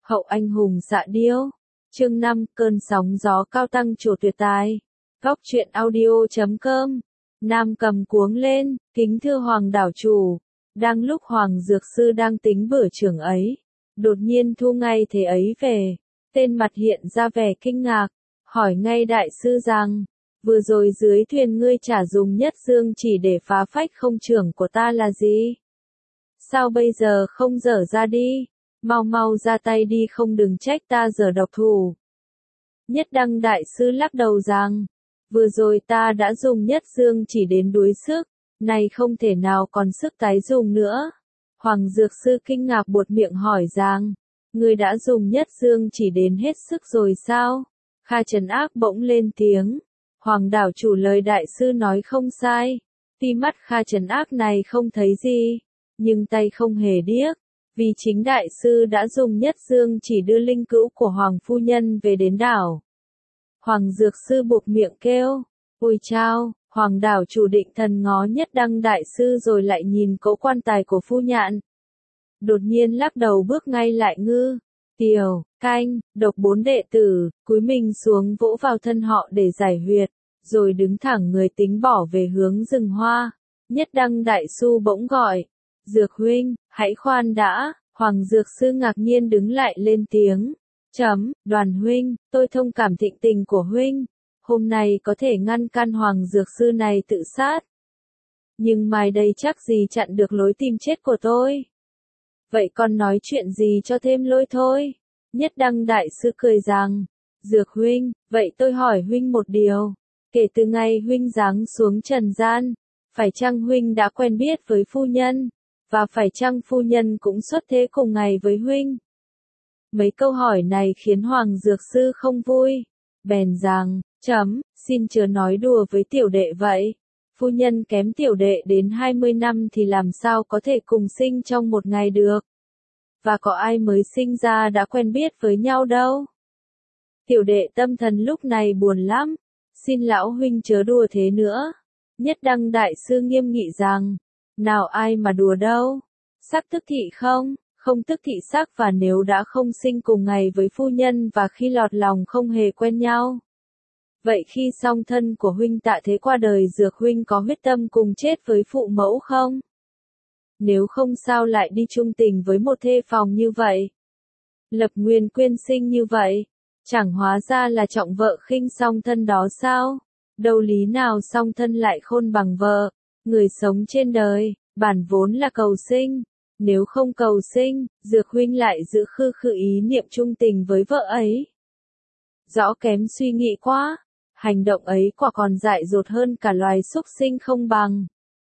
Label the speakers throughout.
Speaker 1: Hậu anh hùng dạ điêu. Chương 5, cơn sóng gió cao tăng trổ tuyệt tài. Góc truyện audio.com. Nam cầm cuống lên, kính thưa Hoàng đảo chủ. Đang lúc Hoàng Dược Sư đang tính bữa trưởng ấy, đột nhiên Thu Ngay thế ấy về. Tên mặt hiện ra vẻ kinh ngạc, hỏi ngay đại sư rằng, vừa rồi dưới thuyền ngươi trả dùng nhất dương chỉ để phá phách không trưởng của ta là gì? Sao bây giờ không dở ra đi? Mau mau ra tay đi, không đừng trách ta dở độc thủ. Nhất Đăng đại sư lắc đầu rằng, vừa rồi ta đã dùng nhất dương chỉ đến đuối sức, này không thể nào còn sức tái dùng nữa. Hoàng Dược Sư kinh ngạc buột miệng hỏi rằng, ngươi đã dùng nhất dương chỉ đến hết sức rồi sao? Kha Trấn Ác bỗng lên tiếng, Hoàng đảo chủ lời đại sư nói không sai. Tuy mắt Kha Trấn Ác này không thấy gì, nhưng tay không hề điếc, vì chính đại sư đã dùng nhất dương chỉ đưa linh cữu của Hoàng phu nhân về đến đảo. Hoàng Dược Sư buộc miệng kêu, ôi chao! Hoàng đảo chủ định thần ngó Nhất Đăng đại sư rồi lại nhìn cỗ quan tài của phu nhạn. Đột nhiên lắc đầu bước ngay lại Ngư, Tiều, Canh, Độc bốn đệ tử, cúi mình xuống vỗ vào thân họ để giải huyệt, rồi đứng thẳng người tính bỏ về hướng rừng hoa. Nhất Đăng đại sư bỗng gọi, Dược huynh, hãy khoan đã. Hoàng Dược Sư ngạc nhiên đứng lại lên tiếng, Đoàn huynh, tôi thông cảm thịnh tình của huynh. Hôm nay có thể ngăn can Hoàng Dược Sư này tự sát. Nhưng mai đây chắc gì chặn được lối tìm chết của tôi. Vậy con nói chuyện gì cho thêm lôi thôi. Nhất Đăng đại sư cười rằng, Dược huynh, vậy tôi hỏi huynh một điều. Kể từ ngày huynh giáng xuống trần gian, phải chăng huynh đã quen biết với phu nhân? Và phải chăng phu nhân cũng xuất thế cùng ngày với huynh? Mấy câu hỏi này khiến Hoàng Dược Sư không vui. Bèn rằng, xin chớ nói đùa với tiểu đệ vậy. Phu nhân kém tiểu đệ đến 20 năm thì làm sao có thể cùng sinh trong một ngày được. Và có ai mới sinh ra đã quen biết với nhau đâu. Tiểu đệ tâm thần lúc này buồn lắm. Xin lão huynh chớ đùa thế nữa. Nhất Đăng đại sư nghiêm nghị rằng, nào ai mà đùa đâu. Sắc tức thị không tức thị sắc, và nếu đã không sinh cùng ngày với phu nhân và khi lọt lòng không hề quen nhau. Vậy khi song thân của huynh tạ thế qua đời, Dược huynh có huyết tâm cùng chết với phụ mẫu không? Nếu không sao lại đi chung tình với một thê phòng như vậy? Lập nguyên quyên sinh như vậy? Chẳng hóa ra là trọng vợ khinh song thân đó sao? Đâu lý nào song thân lại khôn bằng vợ? Người sống trên đời, bản vốn là cầu sinh. Nếu không cầu sinh, Dược huynh lại giữ khư khư ý niệm chung tình với vợ ấy. Rõ kém suy nghĩ quá. Hành động ấy quả còn dại dột hơn cả loài súc sinh không bằng.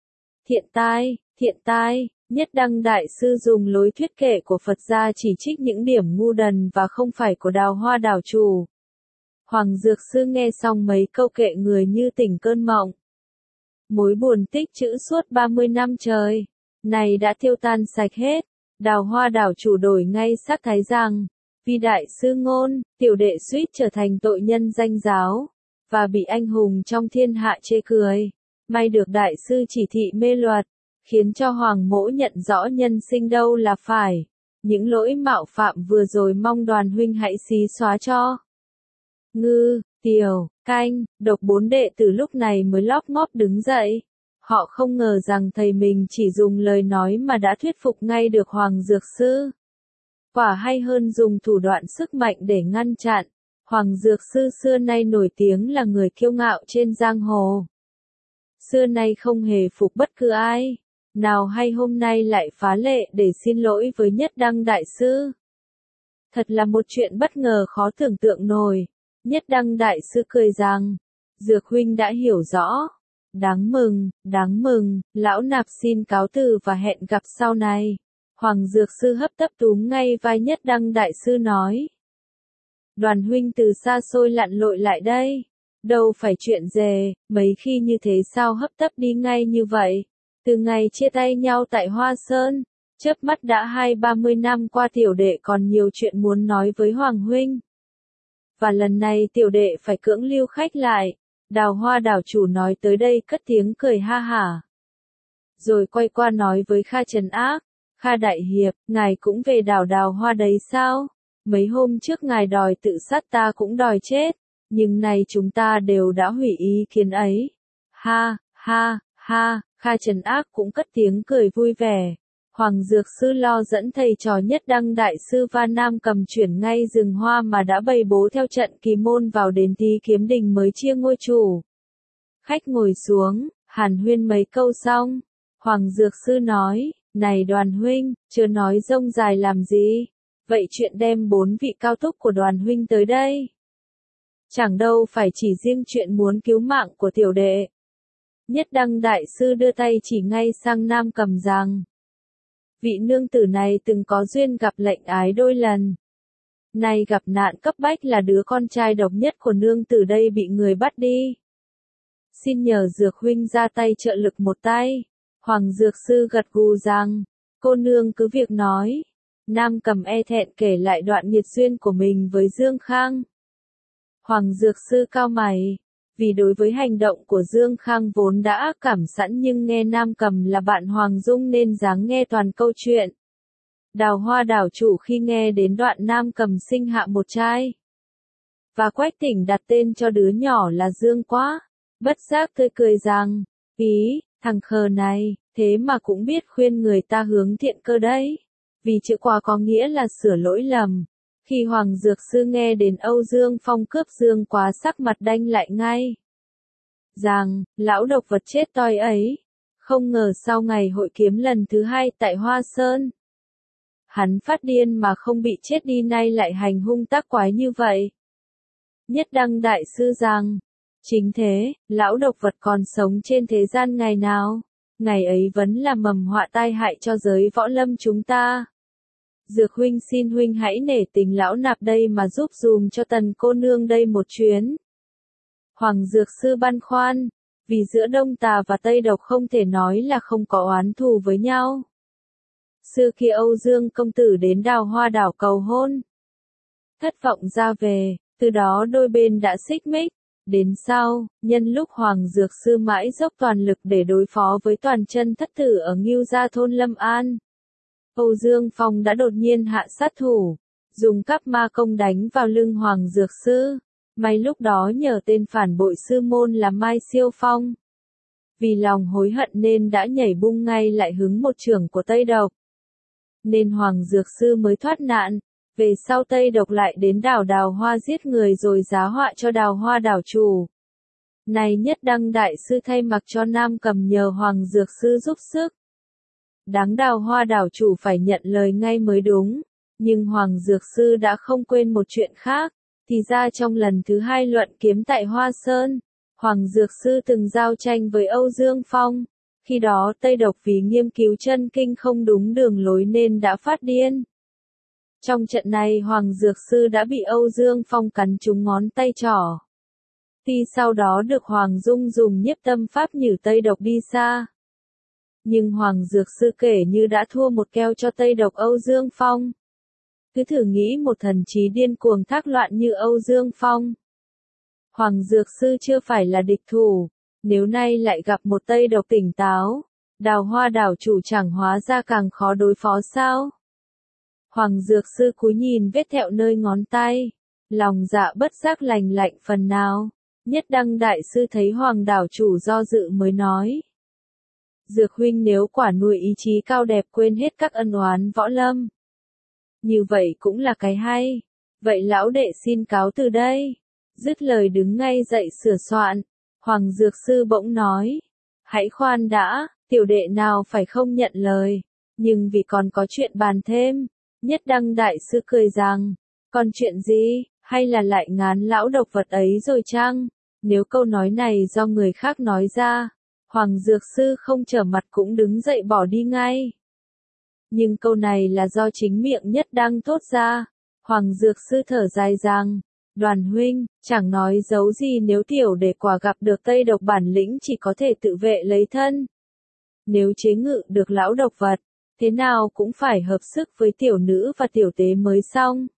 Speaker 1: Thiện tai, Nhất Đăng đại sư dùng lối thuyết kệ của Phật gia chỉ trích những điểm ngu đần và không phải của Đào Hoa đảo chủ. Hoàng Dược Sư nghe xong mấy câu kệ người như tỉnh cơn mộng. Mối buồn tích trữ suốt 30 năm trời, này đã tiêu tan sạch hết. Đào Hoa đảo chủ đổi ngay sắc thái rằng, vì đại sư ngôn, tiểu đệ suýt trở thành tội nhân danh giáo, và bị anh hùng trong thiên hạ chê cười. May được đại sư chỉ thị mê luật, khiến cho Hoàng mỗ nhận rõ nhân sinh đâu là phải. Những lỗi mạo phạm vừa rồi mong Đoàn huynh hãy xí xóa cho. Ngư, Tiều, Canh, Độc bốn đệ tử lúc này mới lóp ngóp đứng dậy. Họ không ngờ rằng thầy mình chỉ dùng lời nói mà đã thuyết phục ngay được Hoàng Dược Sư. Quả hay hơn dùng thủ đoạn sức mạnh để ngăn chặn. Hoàng Dược Sư xưa nay nổi tiếng là người kiêu ngạo trên giang hồ. Xưa nay không hề phục bất cứ ai. Nào hay hôm nay lại phá lệ để xin lỗi với Nhất Đăng đại sư. Thật là một chuyện bất ngờ khó tưởng tượng nổi. Nhất Đăng đại sư cười rằng, Dược huynh đã hiểu rõ. Đáng mừng, lão nạp xin cáo từ và hẹn gặp sau này. Hoàng Dược Sư hấp tấp túm ngay vai Nhất Đăng đại sư nói. Đoàn huynh từ xa xôi lặn lội lại đây. Đâu phải chuyện dề, mấy khi như thế sao hấp tấp đi ngay như vậy. Từ ngày chia tay nhau tại Hoa Sơn, chớp mắt đã 30 năm qua, tiểu đệ còn nhiều chuyện muốn nói với Hoàng huynh. Và lần này tiểu đệ phải cưỡng lưu khách lại. Đào Hoa đảo chủ nói tới đây cất tiếng cười ha hả. Rồi quay qua nói với Kha Trấn Ác, Kha đại hiệp, ngài cũng về đảo Đào Hoa đấy sao? mấy hôm trước ngài đòi tự sát ta cũng đòi chết, nhưng nay chúng ta đều đã hủy ý kiến ấy. Ha, ha, ha, Kha Trấn Ác cũng cất tiếng cười vui vẻ. Hoàng Dược Sư lo dẫn thầy trò Nhất Đăng Đại Sư và Nam Cầm chuyển ngay rừng hoa mà đã bày bố theo trận kỳ môn vào đến Tí Kiếm Đình mới chia ngôi chủ. Khách ngồi xuống, hàn huyên mấy câu xong, Hoàng Dược Sư nói, này Đoàn huynh, chưa nói rông dài làm gì, vậy chuyện đem 4 vị cao túc của Đoàn huynh tới đây. Chẳng đâu phải chỉ riêng chuyện muốn cứu mạng của tiểu đệ. Nhất Đăng Đại Sư đưa tay chỉ ngay sang Nam Cầm rằng, vị nương tử này từng có duyên gặp lệnh ái đôi lần. Nay gặp nạn cấp bách là đứa con trai độc nhất của nương tử đây bị người bắt đi. Xin nhờ Dược huynh ra tay trợ lực một tay. Hoàng Dược Sư gật gù rằng, cô nương cứ việc nói. Nam Cầm e thẹn kể lại đoạn nghiệt duyên của mình với Dương Khang. Hoàng Dược Sư cau mày, vì đối với hành động của Dương Khang vốn đã ác cảm sẵn nhưng nghe Nam Cầm là bạn Hoàng Dung nên dáng nghe toàn câu chuyện. Đào Hoa đảo chủ khi nghe đến đoạn Nam Cầm sinh hạ một trai, và Quách Tỉnh đặt tên cho đứa nhỏ là Dương Quá, bất giác tươi cười rằng, ý, thằng khờ này, thế mà cũng biết khuyên người ta hướng thiện cơ đấy, vì chữ Quá có nghĩa là sửa lỗi lầm. Khi Hoàng Dược Sư nghe đến Âu Dương Phong cướp Dương Quá sắc mặt đanh lại ngay. Rằng, lão độc vật chết toi ấy. Không ngờ sau ngày hội kiếm lần thứ 2 tại Hoa Sơn, hắn phát điên mà không bị chết đi nay lại hành hung tác quái như vậy. Nhất Đăng Đại Sư rằng, chính thế, lão độc vật còn sống trên thế gian ngày nào, ngày ấy vẫn là mầm họa tai hại cho giới võ lâm chúng ta. Dược huynh xin huynh hãy nể tình lão nạp đây mà giúp dùm cho Tần cô nương đây một chuyến. Hoàng Dược Sư băn khoăn, vì giữa Đông Tà và Tây Độc không thể nói là không có oán thù với nhau. Xưa kia Âu Dương công tử đến Đào Hoa đảo cầu hôn, thất vọng ra về, từ đó đôi bên đã xích mích. Đến sau, nhân lúc Hoàng Dược Sư mãi dốc toàn lực để đối phó với toàn chân thất tử ở Ngưu Gia thôn Lâm An, Âu Dương Phong đã đột nhiên hạ sát thủ, dùng cắp ma công đánh vào lưng Hoàng Dược Sư. May lúc đó nhờ tên phản bội sư môn là Mai Siêu Phong, vì lòng hối hận nên đã nhảy bung ngay lại hứng một chưởng của Tây Độc, nên Hoàng Dược Sư mới thoát nạn. Về sau Tây Độc lại đến đảo Đào Hoa giết người rồi giá họa cho Đào Hoa đảo chủ. Này Nhất Đăng Đại Sư thay mặc cho Nam Cầm nhờ Hoàng Dược Sư giúp sức. Đáng Đào Hoa đảo chủ phải nhận lời ngay mới đúng, nhưng Hoàng Dược Sư đã không quên một chuyện khác. Thì ra trong lần thứ 2 luận kiếm tại Hoa Sơn, Hoàng Dược Sư từng giao tranh với Âu Dương Phong. Khi đó Tây Độc vì nghiên cứu chân kinh không đúng đường lối nên đã phát điên. Trong trận này Hoàng Dược Sư đã bị Âu Dương Phong cắn trúng ngón tay trỏ. Tuy sau đó được Hoàng Dung dùng nhiếp tâm pháp nhử Tây Độc đi xa, nhưng Hoàng Dược Sư kể như đã thua một keo cho Tây Độc Âu Dương Phong. Cứ thử nghĩ một thần trí điên cuồng thác loạn như Âu Dương Phong, Hoàng Dược Sư chưa phải là địch thủ, nếu nay lại gặp một Tây Độc tỉnh táo, Đào Hoa đảo chủ chẳng hóa ra càng khó đối phó sao? Hoàng Dược Sư cúi nhìn vết thẹo nơi ngón tay, lòng dạ bất giác lành lạnh phần nào. Nhất Đăng Đại Sư thấy Hoàng đảo chủ do dự mới nói, Dược huynh nếu quả nuôi ý chí cao đẹp quên hết các ân oán võ lâm, như vậy cũng là cái hay. Vậy lão đệ xin cáo từ đây. Dứt lời đứng ngay dậy sửa soạn. Hoàng Dược Sư bỗng nói, hãy khoan đã, tiểu đệ nào phải không nhận lời, nhưng vì còn có chuyện bàn thêm. Nhất Đăng Đại Sư cười rằng, còn chuyện gì, hay là lại ngán lão độc vật ấy rồi chăng? Nếu câu nói này do người khác nói ra, Hoàng Dược Sư không trở mặt cũng đứng dậy bỏ đi ngay. Nhưng câu này là do chính miệng Nhất Đăng thốt ra. Hoàng Dược Sư thở dài rằng, Đoàn huynh, chẳng nói giấu gì nếu tiểu đệ quả gặp được Tây Độc bản lĩnh chỉ có thể tự vệ lấy thân. Nếu chế ngự được lão độc vật, thế nào cũng phải hợp sức với tiểu nữ và tiểu tế mới xong.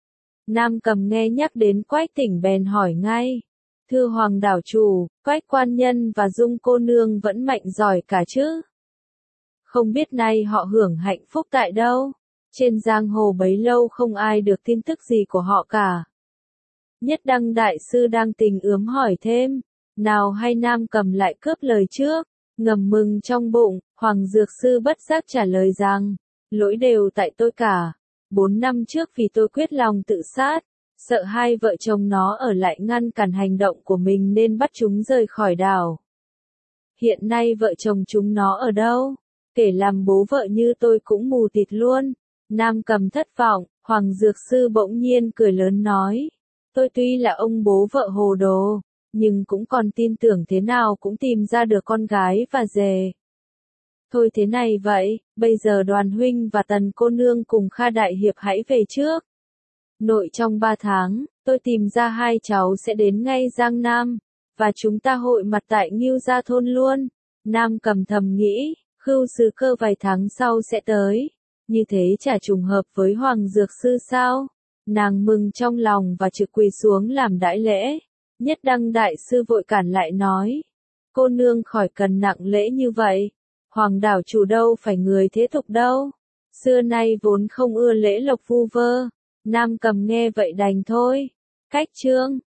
Speaker 1: Nam Cầm nghe nhắc đến Quách Tỉnh bèn hỏi ngay, thưa Hoàng đảo chủ, Quách quan nhân và Dung cô nương vẫn mạnh giỏi cả chứ? Không biết nay họ hưởng hạnh phúc tại đâu? Trên giang hồ bấy lâu không ai được tin tức gì của họ cả. Nhất Đăng đại sư đang tình ướm hỏi thêm, nào hay Nam Cầm lại cướp lời trước, ngầm mừng trong bụng, Hoàng Dược Sư bất giác trả lời rằng, lỗi đều tại tôi cả. 4 năm trước vì tôi quyết lòng tự sát, sợ hai vợ chồng nó ở lại ngăn cản hành động của mình nên bắt chúng rời khỏi đảo. Hiện nay vợ chồng chúng nó ở đâu? Kể làm bố vợ như tôi cũng mù tịt luôn. Nam Cầm thất vọng, Hoàng Dược Sư bỗng nhiên cười lớn nói. Tôi tuy là ông bố vợ hồ đồ, nhưng cũng còn tin tưởng thế nào cũng tìm ra được con gái và dề. Thôi thế này vậy, bây giờ Đoàn huynh và Tần cô nương cùng Kha đại hiệp hãy về trước. Nội trong 3 tháng, tôi tìm ra hai cháu sẽ đến ngay Giang Nam, và chúng ta hội mặt tại Ngưu Gia thôn luôn. Nam Cầm thầm nghĩ, Khưu Sứ Cơ vài tháng sau sẽ tới, như thế chả trùng hợp với Hoàng Dược Sư sao? Nàng mừng trong lòng và trực quỳ xuống làm đãi lễ. Nhất Đăng đại sư vội cản lại nói, cô nương khỏi cần nặng lễ như vậy, Hoàng đảo chủ đâu phải người thế tục đâu, xưa nay vốn không ưa lễ lộc vu vơ. Nam Cầm nghe vậy đành thôi. Cách chương